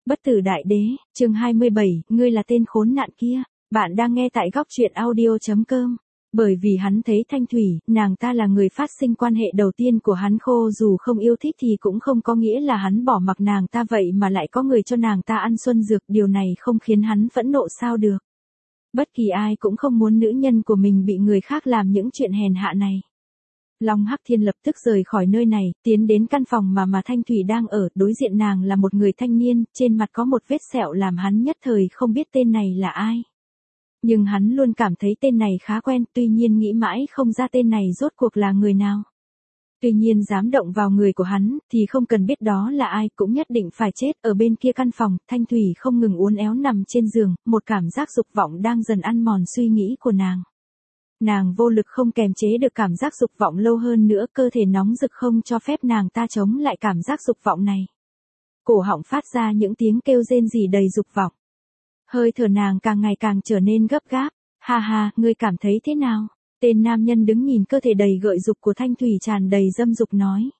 Bất tử đại đế, chương 27, ngươi là tên khốn nạn kia. Bạn đang nghe tại góc truyện audio.com. Bởi vì hắn thấy Thanh Thủy, nàng ta là người phát sinh quan hệ đầu tiên của hắn, khô dù không yêu thích thì cũng không có nghĩa là hắn bỏ mặc nàng ta vậy mà lại có người cho nàng ta ăn xuân dược, điều này không khiến hắn phẫn nộ sao được. Bất kỳ ai cũng không muốn nữ nhân của mình bị người khác làm những chuyện hèn hạ này. Long Hắc Thiên lập tức rời khỏi nơi này, tiến đến căn phòng mà Thanh Thủy đang ở, đối diện nàng là một người thanh niên, trên mặt có một vết sẹo làm hắn nhất thời không biết tên này là ai. Nhưng hắn luôn cảm thấy tên này khá quen, tuy nhiên nghĩ mãi không ra tên này rốt cuộc là người nào. Tuy nhiên dám động vào người của hắn, thì không cần biết đó là ai cũng nhất định phải chết. Ở bên kia căn phòng, Thanh Thủy không ngừng uốn éo nằm trên giường, một cảm giác dục vọng đang dần ăn mòn suy nghĩ của nàng. Nàng vô lực không kềm chế được cảm giác dục vọng lâu hơn nữa, cơ thể nóng rực không cho phép nàng ta chống lại cảm giác dục vọng này. Cổ họng phát ra những tiếng kêu rên rỉ đầy dục vọng. Hơi thở nàng càng ngày càng trở nên gấp gáp. Ha ha, ngươi cảm thấy thế nào? Tên nam nhân đứng nhìn cơ thể đầy gợi dục của Thanh Thủy tràn đầy dâm dục nói.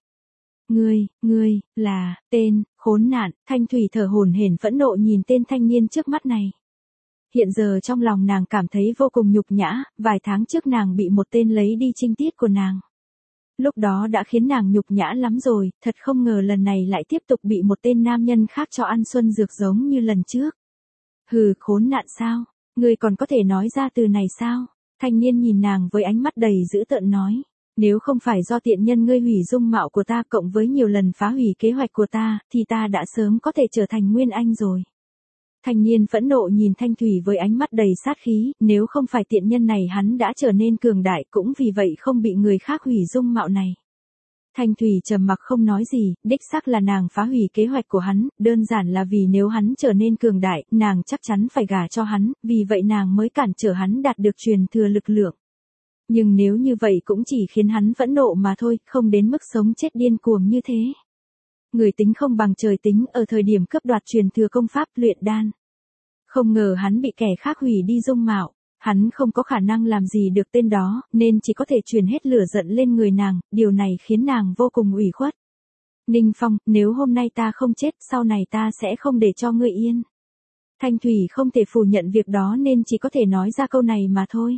Ngươi, là, tên, khốn nạn. Thanh Thủy thở hổn hển phẫn nộ nhìn tên thanh niên trước mắt này. Hiện giờ trong lòng nàng cảm thấy vô cùng nhục nhã, vài tháng trước nàng bị một tên lấy đi trinh tiết của nàng. Lúc đó đã khiến nàng nhục nhã lắm rồi, thật không ngờ lần này lại tiếp tục bị một tên nam nhân khác cho ăn xuân dược giống như lần trước. Hừ, khốn nạn sao? Ngươi còn có thể nói ra từ này sao? Thanh niên nhìn nàng với ánh mắt đầy dữ tợn nói. Nếu không phải do tiện nhân ngươi hủy dung mạo của ta cộng với nhiều lần phá hủy kế hoạch của ta, thì ta đã sớm có thể trở thành Nguyên Anh rồi. Thanh niên phẫn nộ nhìn Thanh Thủy với ánh mắt đầy sát khí, nếu không phải tiện nhân này hắn đã trở nên cường đại, cũng vì vậy không bị người khác hủy dung mạo này. Thanh Thủy trầm mặc không nói gì, đích xác là nàng phá hủy kế hoạch của hắn, đơn giản là vì nếu hắn trở nên cường đại, nàng chắc chắn phải gả cho hắn, vì vậy nàng mới cản trở hắn đạt được truyền thừa lực lượng. Nhưng nếu như vậy cũng chỉ khiến hắn phẫn nộ mà thôi, không đến mức sống chết điên cuồng như thế. Người tính không bằng trời tính, ở thời điểm cướp đoạt truyền thừa công pháp luyện đan. Không ngờ hắn bị kẻ khác hủy đi dung mạo, hắn không có khả năng làm gì được tên đó, nên chỉ có thể truyền hết lửa giận lên người nàng, điều này khiến nàng vô cùng ủy khuất. Ninh Phong, nếu hôm nay ta không chết, sau này ta sẽ không để cho ngươi yên. Thanh Thủy không thể phủ nhận việc đó nên chỉ có thể nói ra câu này mà thôi.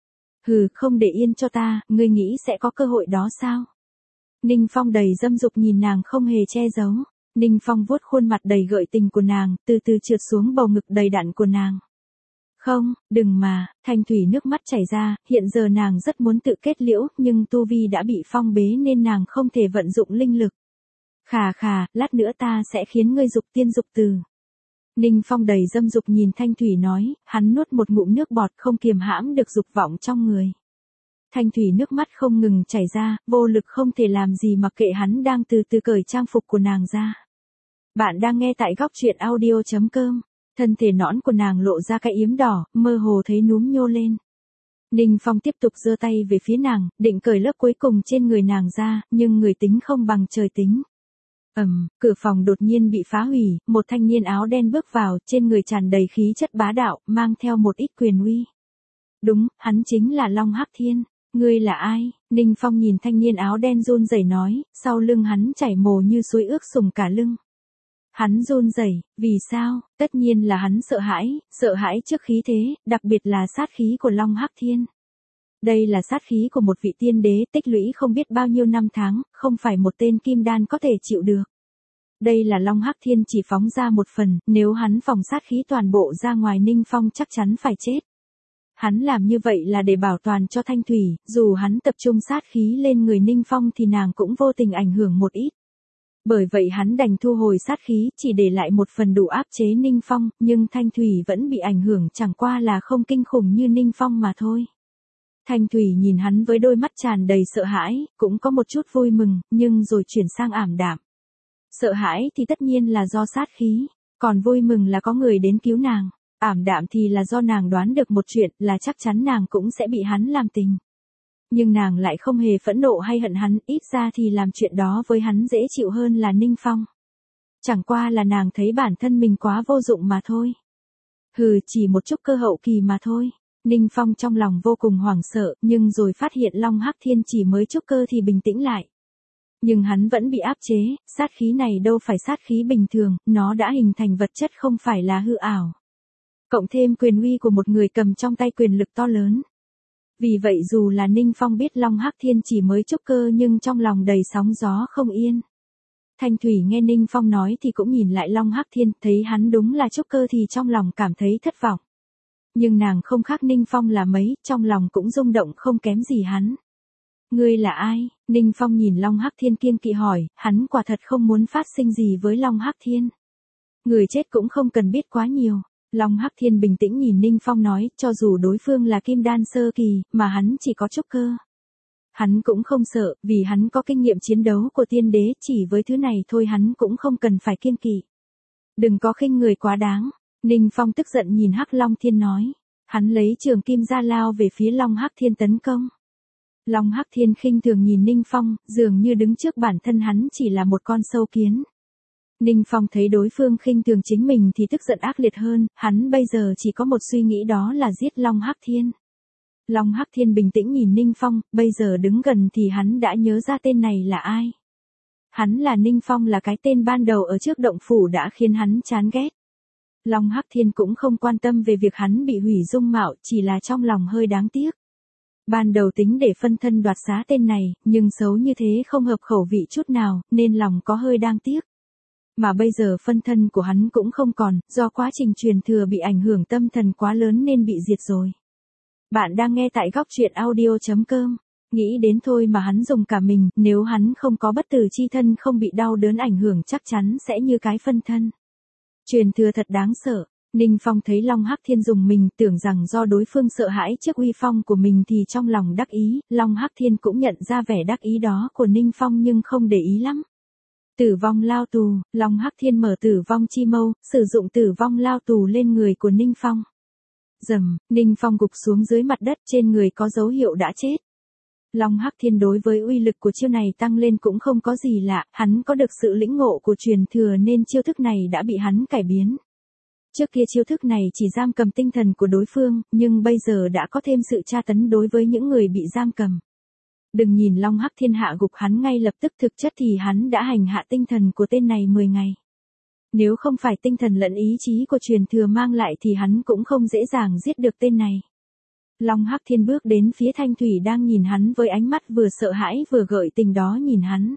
Hừ, không để yên cho ta, ngươi nghĩ sẽ có cơ hội đó sao? Ninh Phong đầy dâm dục nhìn nàng không hề che giấu. Ninh Phong vuốt khuôn mặt đầy gợi tình của nàng, từ từ trượt xuống bầu ngực đầy đặn của nàng. Không, đừng mà, Thanh Thủy nước mắt chảy ra, hiện giờ nàng rất muốn tự kết liễu, nhưng tu vi đã bị phong bế nên nàng không thể vận dụng linh lực. Khà, lát nữa ta sẽ khiến ngươi dục tiên dục từ. Ninh Phong đầy dâm dục nhìn Thanh Thủy nói, hắn nuốt một ngụm nước bọt không kiềm hãm được dục vọng trong người. Thanh Thủy nước mắt không ngừng chảy ra, vô lực không thể làm gì mặc kệ hắn đang từ từ cởi trang phục của nàng ra. Bạn đang nghe tại góc truyện audio.com. Thân thể nõn của nàng lộ ra cái yếm đỏ, mơ hồ thấy núm nhô lên. Ninh Phong tiếp tục giơ tay về phía nàng, định cởi lớp cuối cùng trên người nàng ra, nhưng người tính không bằng trời tính. Cửa phòng đột nhiên bị phá hủy, một thanh niên áo đen bước vào, trên người tràn đầy khí chất bá đạo, mang theo một ít quyền uy. Đúng, hắn chính là Long Hắc Thiên. Ngươi là ai? Ninh Phong nhìn thanh niên áo đen run rẩy nói, sau lưng hắn chảy mồ như suối ướt sũng cả lưng. Hắn run rẩy, vì sao? Tất nhiên là hắn sợ hãi trước khí thế, đặc biệt là sát khí của Long Hắc Thiên. Đây là sát khí của một vị tiên đế tích lũy không biết bao nhiêu năm tháng, không phải một tên kim đan có thể chịu được. Đây là Long Hắc Thiên chỉ phóng ra một phần, nếu hắn phóng sát khí toàn bộ ra ngoài Ninh Phong chắc chắn phải chết. Hắn làm như vậy là để bảo toàn cho Thanh Thủy, dù hắn tập trung sát khí lên người Ninh Phong thì nàng cũng vô tình ảnh hưởng một ít. Bởi vậy hắn đành thu hồi sát khí, chỉ để lại một phần đủ áp chế Ninh Phong, nhưng Thanh Thủy vẫn bị ảnh hưởng, chẳng qua là không kinh khủng như Ninh Phong mà thôi. Thanh Thủy nhìn hắn với đôi mắt tràn đầy sợ hãi, cũng có một chút vui mừng, nhưng rồi chuyển sang ảm đạm. Sợ hãi thì tất nhiên là do sát khí, còn vui mừng là có người đến cứu nàng. Ảm đạm thì là do nàng đoán được một chuyện là chắc chắn nàng cũng sẽ bị hắn làm tình. Nhưng nàng lại không hề phẫn nộ hay hận hắn, ít ra thì làm chuyện đó với hắn dễ chịu hơn là Ninh Phong. Chẳng qua là nàng thấy bản thân mình quá vô dụng mà thôi. Hừ, chỉ một chút cơ hậu kỳ mà thôi. Ninh Phong trong lòng vô cùng hoảng sợ, nhưng rồi phát hiện Long Hắc Thiên chỉ mới chút cơ thì bình tĩnh lại. Nhưng hắn vẫn bị áp chế, sát khí này đâu phải sát khí bình thường, nó đã hình thành vật chất không phải là hư ảo. Cộng thêm quyền uy của một người cầm trong tay quyền lực to lớn. Vì vậy dù là Ninh Phong biết Long Hắc Thiên chỉ mới trúc cơ nhưng trong lòng đầy sóng gió không yên. Thanh Thủy nghe Ninh Phong nói thì cũng nhìn lại Long Hắc Thiên, thấy hắn đúng là trúc cơ thì trong lòng cảm thấy thất vọng. Nhưng nàng không khác Ninh Phong là mấy, trong lòng cũng rung động không kém gì hắn. Ngươi là ai? Ninh Phong nhìn Long Hắc Thiên kiêng kỵ hỏi, hắn quả thật không muốn phát sinh gì với Long Hắc Thiên. Người chết cũng không cần biết quá nhiều. Long Hắc Thiên bình tĩnh nhìn Ninh Phong nói, cho dù đối phương là kim đan sơ kỳ, mà hắn chỉ có trúc cơ. Hắn cũng không sợ, vì hắn có kinh nghiệm chiến đấu của tiên đế, chỉ với thứ này thôi hắn cũng không cần phải kiêng kỵ. Đừng có khinh người quá đáng. Ninh Phong tức giận nhìn Hắc Long Thiên nói. Hắn lấy trường kim ra lao về phía Long Hắc Thiên tấn công. Long Hắc Thiên khinh thường nhìn Ninh Phong, dường như đứng trước bản thân hắn chỉ là một con sâu kiến. Ninh Phong thấy đối phương khinh thường chính mình thì tức giận ác liệt hơn, hắn bây giờ chỉ có một suy nghĩ đó là giết Long Hắc Thiên. Long Hắc Thiên bình tĩnh nhìn Ninh Phong, bây giờ đứng gần thì hắn đã nhớ ra tên này là ai. Hắn là Ninh Phong, là cái tên ban đầu ở trước động phủ đã khiến hắn chán ghét. Long Hắc Thiên cũng không quan tâm về việc hắn bị hủy dung mạo, chỉ là trong lòng hơi đáng tiếc. Ban đầu tính để phân thân đoạt xá tên này, nhưng xấu như thế không hợp khẩu vị chút nào, nên lòng có hơi đáng tiếc. Mà bây giờ phân thân của hắn cũng không còn, do quá trình truyền thừa bị ảnh hưởng tâm thần quá lớn nên bị diệt rồi. Bạn đang nghe tại góc truyện audio.com. Nghĩ đến thôi mà hắn dùng cả mình, nếu hắn không có bất tử chi thân không bị đau đớn ảnh hưởng chắc chắn sẽ như cái phân thân. Truyền thừa thật đáng sợ. Ninh Phong thấy Long Hắc Thiên dùng mình, tưởng rằng do đối phương sợ hãi trước uy phong của mình thì trong lòng đắc ý, Long Hắc Thiên cũng nhận ra vẻ đắc ý đó của Ninh Phong nhưng không để ý lắm. Tử vong lao tù, Long Hắc Thiên mở tử vong chi mâu, sử dụng tử vong lao tù lên người của Ninh Phong. Rầm, Ninh Phong gục xuống dưới mặt đất, trên người có dấu hiệu đã chết. Long Hắc Thiên đối với uy lực của chiêu này tăng lên cũng không có gì lạ, hắn có được sự lĩnh ngộ của truyền thừa nên chiêu thức này đã bị hắn cải biến. Trước kia chiêu thức này chỉ giam cầm tinh thần của đối phương, nhưng bây giờ đã có thêm sự tra tấn đối với những người bị giam cầm. Đừng nhìn Long Hắc Thiên hạ gục hắn ngay lập tức, thực chất thì hắn đã hành hạ tinh thần của tên này 10 ngày. Nếu không phải tinh thần lẫn ý chí của truyền thừa mang lại thì hắn cũng không dễ dàng giết được tên này. Long Hắc Thiên bước đến phía Thanh Thủy đang nhìn hắn với ánh mắt vừa sợ hãi vừa gợi tình đó nhìn hắn.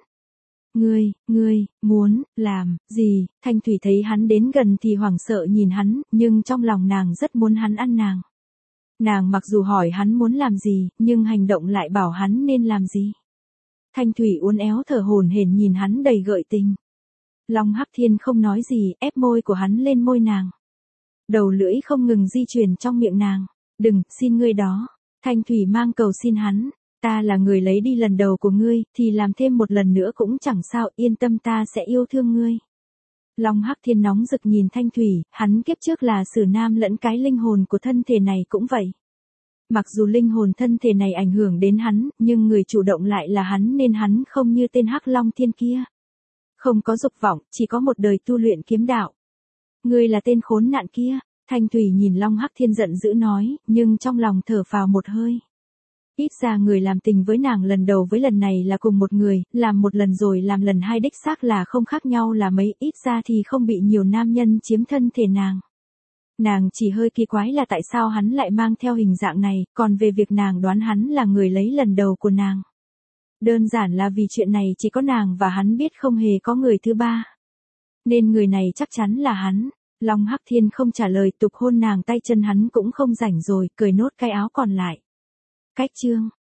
Ngươi, muốn, làm, gì? Thanh Thủy thấy hắn đến gần thì hoảng sợ nhìn hắn, nhưng trong lòng nàng rất muốn hắn ăn nàng. Nàng mặc dù hỏi hắn muốn làm gì, nhưng hành động lại bảo hắn nên làm gì. Thanh Thủy uốn éo thở hổn hển nhìn hắn đầy gợi tình. Long Hắc Thiên không nói gì, ép môi của hắn lên môi nàng. Đầu lưỡi không ngừng di chuyển trong miệng nàng. Đừng, xin ngươi đó. Thanh Thủy mang cầu xin hắn. Ta là người lấy đi lần đầu của ngươi, thì làm thêm một lần nữa cũng chẳng sao, yên tâm ta sẽ yêu thương ngươi. Long Hắc Thiên nóng rực nhìn Thanh Thủy, hắn kiếp trước là sử nam lẫn cái linh hồn của thân thể này cũng vậy. Mặc dù linh hồn thân thể này ảnh hưởng đến hắn, nhưng người chủ động lại là hắn nên hắn không như tên Hắc Long Thiên kia. Không có dục vọng, chỉ có một đời tu luyện kiếm đạo. Ngươi là tên khốn nạn kia. Thanh Thủy nhìn Long Hắc Thiên giận dữ nói, nhưng trong lòng thở phào một hơi. Ít ra người làm tình với nàng lần đầu với lần này là cùng một người, làm một lần rồi làm lần hai đích xác là không khác nhau là mấy, ít ra thì không bị nhiều nam nhân chiếm thân thể nàng. Nàng chỉ hơi kỳ quái là tại sao hắn lại mang theo hình dạng này, còn về việc nàng đoán hắn là người lấy lần đầu của nàng. Đơn giản là vì chuyện này chỉ có nàng và hắn biết, không hề có người thứ ba. Nên người này chắc chắn là hắn. Long Hắc Thiên không trả lời, tục hôn nàng, tay chân hắn cũng không rảnh rồi, cởi nốt cái áo còn lại. Cách chương